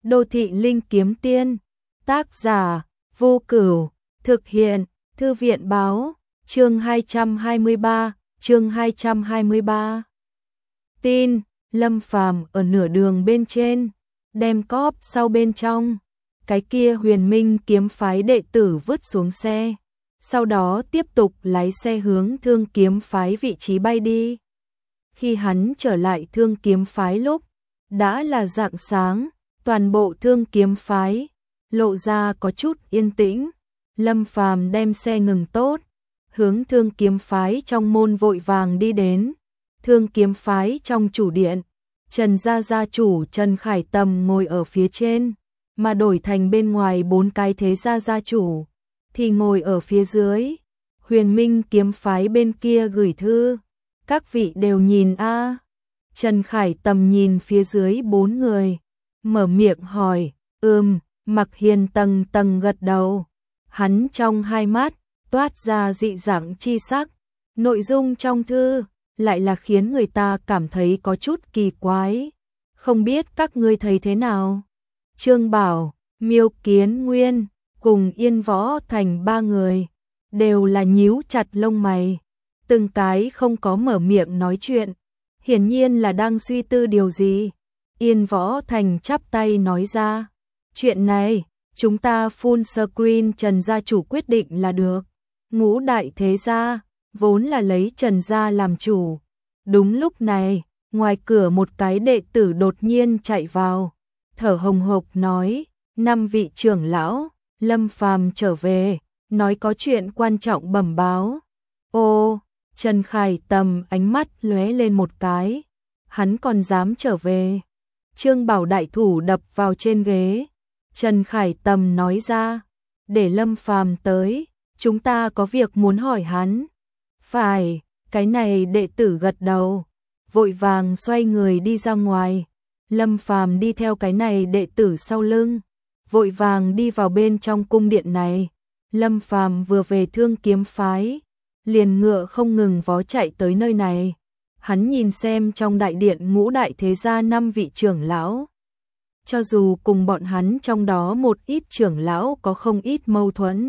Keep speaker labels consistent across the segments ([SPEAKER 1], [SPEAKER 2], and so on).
[SPEAKER 1] Đô thị linh kiếm tiên. Tác giả Vô Cửu. Thực hiện Thư viện báo. Chương 223. Tin, Lâm Phàm ở nửa đường bên trên, đem cóp sau bên trong, cái kia Huyền Minh kiếm phái đệ tử vứt xuống xe, sau đó tiếp tục lái xe hướng Thương kiếm phái vị trí bay đi. Khi hắn trở lại Thương kiếm phái lúc đã là rạng sáng, toàn bộ Thương kiếm phái lộ ra có chút yên tĩnh. Lâm Phàm đem xe ngừng tốt, hướng Thương kiếm phái trong môn vội vàng đi đến. Thương kiếm phái trong chủ điện, Trần gia chủ Trần Khải Tầm ngồi ở phía trên, mà đổi thành bên ngoài 4 cái thế gia chủ thì ngồi ở phía dưới. Huyền Minh kiếm phái bên kia gửi thư, các vị đều nhìn a. Trần Khải Tầm nhìn phía dưới 4 người, mở miệng hỏi. Mặc Hiền tầng tầng gật đầu. Hắn trong hai mắt toát ra dị dạng chi sắc. Nội dung trong thư lại là khiến người ta cảm thấy có chút kỳ quái. Không biết các ngươi thấy thế nào? Trương Bảo, Miêu Kiến Nguyên cùng Yên Võ Thành 3 người đều là nhíu chặt lông mày, từng cái không có mở miệng nói chuyện, hiển nhiên là đang suy tư điều gì. Yên Võ Thành chắp tay nói ra, chuyện này chúng ta full screen Trần gia chủ quyết định là được. Ngũ đại thế gia vốn là lấy Trần gia làm chủ. Đúng lúc này, ngoài cửa một cái đệ tử đột nhiên chạy vào, thở hồng hộc nói, 5 vị trưởng lão, Lâm Phàm trở về, nói có chuyện quan trọng bẩm báo. Ô, Trần Khải Tầm ánh mắt lóe lên một cái, hắn còn dám trở về. Trương Bảo đại thủ đập vào trên ghế. Trần Khải Tầm nói ra, để Lâm Phàm tới, chúng ta có việc muốn hỏi hắn. Phải, cái này đệ tử gật đầu, vội vàng xoay người đi ra ngoài. Lâm Phàm đi theo cái này đệ tử sau lưng, vội vàng đi vào bên trong cung điện này. Lâm Phàm vừa về Thương kiếm phái, liền ngựa không ngừng vó chạy tới nơi này. Hắn nhìn xem trong đại điện ngũ đại thế gia 5 vị trưởng lão. Cho dù cùng bọn hắn trong đó một ít trưởng lão có không ít mâu thuẫn,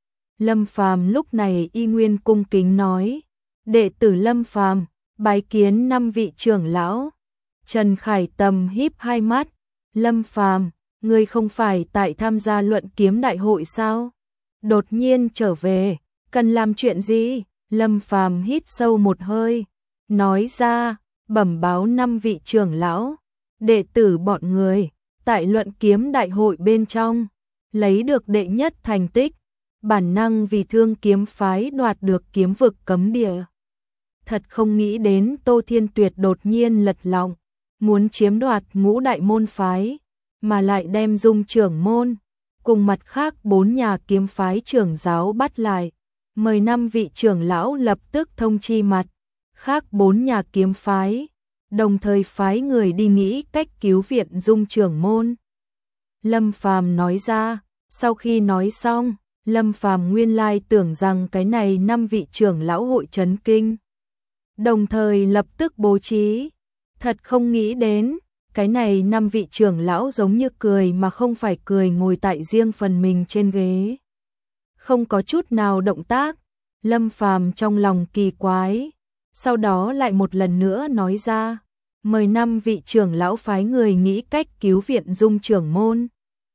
[SPEAKER 1] Lâm Phàm lúc này y nguyên cung kính nói, đệ tử Lâm Phàm bái kiến 5 vị trưởng lão. Trần Khải Tầm híp hai mắt, Lâm Phàm, ngươi không phải tại tham gia luận kiếm đại hội sao? Đột nhiên trở về, cần làm chuyện gì? Lâm Phàm hít sâu một hơi, nói ra, bẩm báo 5 vị trưởng lão, đệ tử bọn người tại luận kiếm đại hội bên trong lấy được đệ nhất thành tích, bản năng vì Thương kiếm phái đoạt được kiếm vực cấm địa. Thật không nghĩ đến Tô Thiên Tuyệt đột nhiên lật lọng, muốn chiếm đoạt ngũ đại môn phái, mà lại đem Dung trưởng môn cùng mặt khác 4 nhà kiếm phái trưởng giáo bắt lại. Mời 5 vị trưởng lão lập tức thông chi mặt khác 4 nhà kiếm phái, đồng thời phái người đi nghĩ cách cứu viện Dung trưởng môn. Lâm Phàm nói ra. Sau khi nói xong, Lâm Phàm nguyên lai tưởng rằng cái này 5 vị trưởng lão hội chấn kinh, đồng thời lập tức bố trí. Thật không nghĩ đến, cái này 5 vị trưởng lão giống như cười mà không phải cười, ngồi tại riêng phần mình trên ghế, không có chút nào động tác. Lâm Phàm trong lòng kỳ quái, sau đó lại một lần nữa nói ra, mời 5 vị trưởng lão phái người nghĩ cách cứu viện Dung trưởng môn.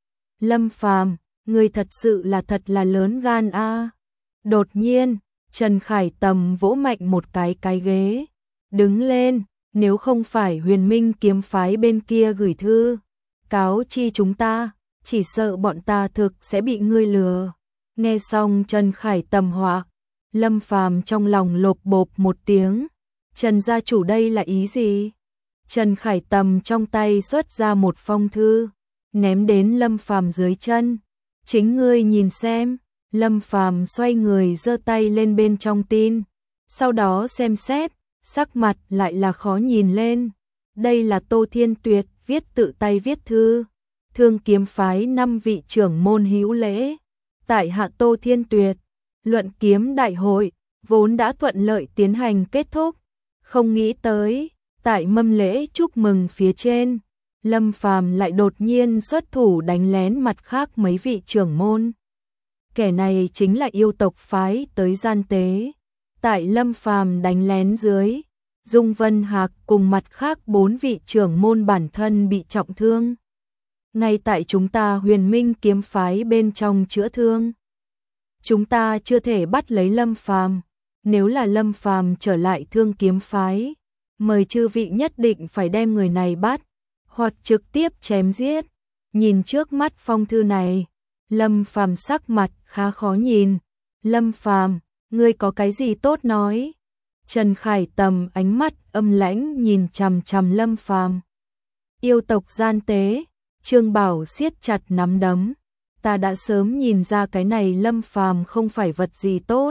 [SPEAKER 1] Lâm Phàm, người thật sự là thật là lớn gan a. Đột nhiên, Trần Khải Tầm vỗ mạnh một cái ghế, đứng lên, nếu không phải Huyền Minh kiếm phái bên kia gửi thư cáo chi chúng ta, chỉ sợ bọn ta thực sẽ bị ngươi lừa. Nghe xong Trần Khải Tầm họa, Lâm Phàm trong lòng lộp bộp một tiếng. Trần gia chủ đây là ý gì? Trần Khải Tầm trong tay xuất ra một phong thư, ném đến Lâm Phàm dưới chân. Chính ngươi nhìn xem. Lâm Phàm xoay người giơ tay lên bên trong tin, sau đó xem xét, sắc mặt lại là khó nhìn lên. Đây là Tô Thiên Tuyệt viết tự tay viết thư, Thương kiếm phái 5 vị trưởng môn hữu lễ, tại hạ Tô Thiên Tuyệt, luận kiếm đại hội vốn đã thuận lợi tiến hành kết thúc, không nghĩ tới tại mâm lễ chúc mừng phía trên Lâm Phàm lại đột nhiên xuất thủ đánh lén mặt khác mấy vị trưởng môn. Kẻ này chính là yêu tộc phái tới gian tế. Tại Lâm Phàm đánh lén dưới, Dung Vân Hạc cùng mặt khác 4 vị trưởng môn bản thân bị trọng thương. Ngay tại chúng ta Huyền Minh kiếm phái bên trong chữa thương. Chúng ta chưa thể bắt lấy Lâm Phàm, nếu là Lâm Phàm trở lại Thương kiếm phái, mời chư vị nhất định phải đem người này bắt, hoặc trực tiếp chém giết. Nhìn trước mắt phong thư này, Lâm Phàm sắc mặt khá khó nhìn. Lâm Phàm, ngươi có cái gì tốt nói? Trần Khải Tầm ánh mắt âm lãnh nhìn chằm chằm Lâm Phàm. Yêu tộc gian tế, Trương Bảo siết chặt nắm đấm. Ta đã sớm nhìn ra cái này Lâm Phàm không phải vật gì tốt.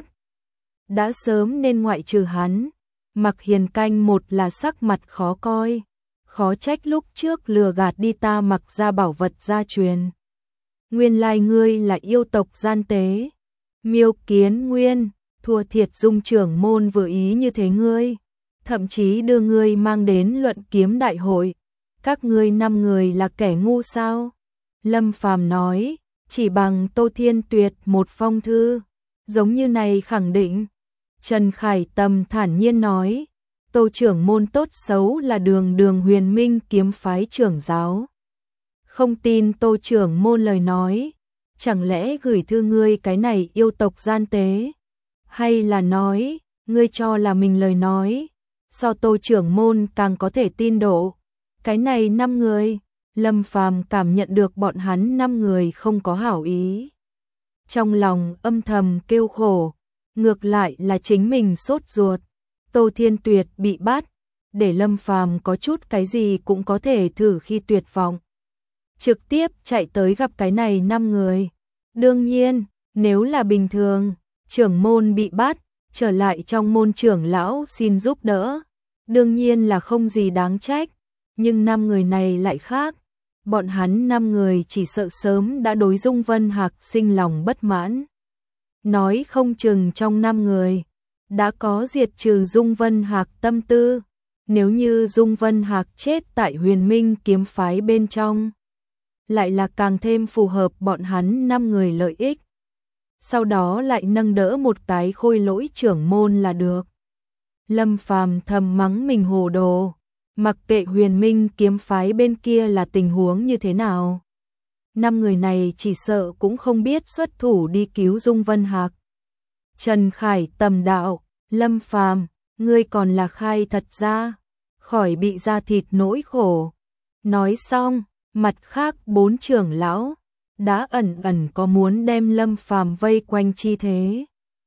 [SPEAKER 1] Đã sớm nên ngoại trừ hắn. Mặc Hiền Canh một là sắc mặt khó coi. Khó trách lúc trước lừa gạt đi ta mặc ra bảo vật gia truyền. Nguyên lai ngươi là yêu tộc gian tế. Miêu Kiến Nguyên, thua thiệt Dung trưởng môn vừa ý như thế ngươi. Thậm chí đưa ngươi mang đến luận kiếm đại hội. Các ngươi 5 người là kẻ ngu sao? Lâm Phàm nói, chỉ bằng Tô Thiên Tuyệt một phong thư. Giống như này khẳng định. Trần Khải Tầm thản nhiên nói, Tô trưởng môn tốt xấu là đường Huyền Minh kiếm phái trưởng giáo. Không tin Tô trưởng môn lời nói, chẳng lẽ gửi thư ngươi cái này yêu tộc gian tế? Hay là nói, ngươi cho là mình lời nói, so Tô trưởng môn càng có thể tin độ? Cái này 5 người, Lâm Phàm cảm nhận được bọn hắn 5 người không có hảo ý. Trong lòng âm thầm kêu khổ, ngược lại là chính mình sốt ruột. Tô Thiên Tuyệt bị bắt, để Lâm Phàm có chút cái gì cũng có thể thử khi tuyệt vọng. Trực tiếp chạy tới gặp cái này 5 người. Đương nhiên, nếu là bình thường, trưởng môn bị bắt, trở lại trong môn trưởng lão xin giúp đỡ. Đương nhiên là không gì đáng trách, nhưng 5 người này lại khác. Bọn hắn 5 người chỉ sợ sớm đã đối Dung Vân Hạc sinh lòng bất mãn. Nói không chừng trong 5 người đã có diệt trừ Dung Vân Hạc tâm tư. Nếu như Dung Vân Hạc chết tại Huyền Minh kiếm phái bên trong, lại là càng thêm phù hợp bọn hắn 5 người lợi ích. Sau đó lại nâng đỡ một cái khôi lỗi trưởng môn là được. Lâm Phàm thầm mắng mình hồ đồ, mặc kệ Huyền Minh kiếm phái bên kia là tình huống như thế nào. 5 người này chỉ sợ cũng không biết xuất thủ đi cứu Dung Vân Hạc. Trần Khải Tầm đạo, Lâm Phàm, ngươi còn là khai thật ra, khỏi bị da thịt nỗi khổ. Nói xong, mặt khác 4 trưởng lão đã ẩn ẩn có muốn đem Lâm Phàm vây quanh chi thế.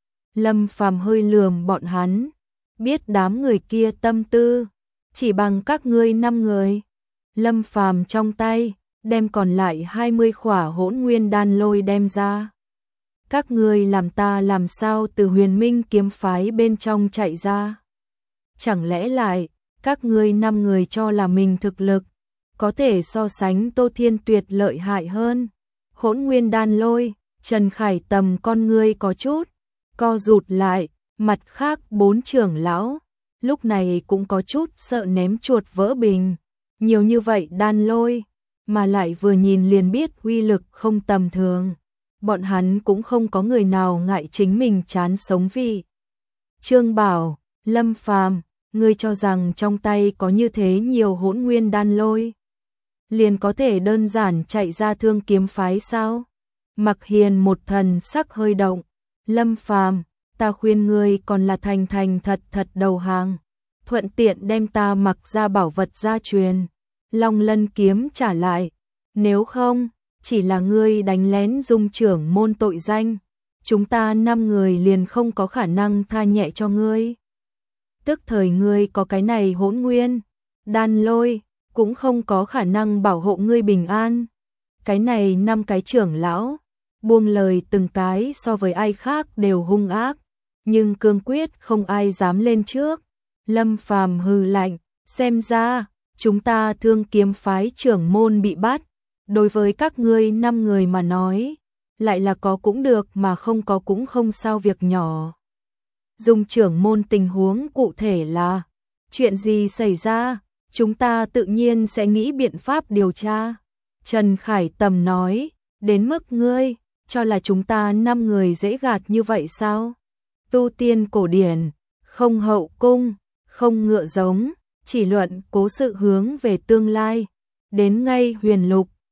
[SPEAKER 1] Lâm Phàm hơi lườm bọn hắn, biết đám người kia tâm tư, chỉ bằng các ngươi 5 người. Lâm Phàm trong tay đem còn lại 20 khỏa Hỗn Nguyên đan lôi đem ra. Các ngươi làm ta làm sao từ Huyền Minh kiếm phái bên trong chạy ra? Chẳng lẽ lại các ngươi 5 người cho là mình thực lực có thể so sánh Tô Thiên Tuyệt lợi hại hơn? Hỗn Nguyên đan lôi, Trần Khải Tầm con ngươi có chút co rụt lại, mặt khác 4 trưởng lão lúc này cũng có chút sợ ném chuột vỡ bình. Nhiều như vậy đan lôi, mà lại vừa nhìn liền biết uy lực không tầm thường. Bọn hắn cũng không có người nào ngại chính mình chán sống vì. Trương Bảo, Lâm Phàm, ngươi cho rằng trong tay có như thế nhiều Hỗn Nguyên đan lôi, liền có thể đơn giản chạy ra Thương kiếm phái sao? Mặc Hiền một thần sắc hơi động. Lâm Phàm, ta khuyên ngươi còn là thành thật đầu hàng, thuận tiện đem ta mặc ra bảo vật gia truyền, Long Lân kiếm trả lại. Nếu không, chỉ là ngươi đánh lén Dung trưởng môn tội danh, chúng ta 5 người liền không có khả năng tha nhẹ cho ngươi. Tức thời ngươi có cái này Hỗn Nguyên đan lôi, cũng không có khả năng bảo hộ ngươi bình an. Cái này 5 cái trưởng lão buông lời từng cái so với ai khác đều hung ác, nhưng cương quyết không ai dám lên trước. Lâm Phàm hừ lạnh, xem ra chúng ta Thương kiếm phái trưởng môn bị bắt, đối với các ngươi 5 người mà nói, lại là có cũng được mà không có cũng không sao, việc nhỏ. Dung trưởng môn tình huống cụ thể là chuyện gì xảy ra? chúng ta tự nhiên sẽ nghĩ biện pháp điều tra. Trần Khải Tầm nói, đến mức ngươi cho là chúng ta 5 người dễ gạt như vậy sao? Tu tiên cổ điển, không hậu cung, không ngựa giống, chỉ luận cố sự hướng về tương lai. Đến ngay huyền lục,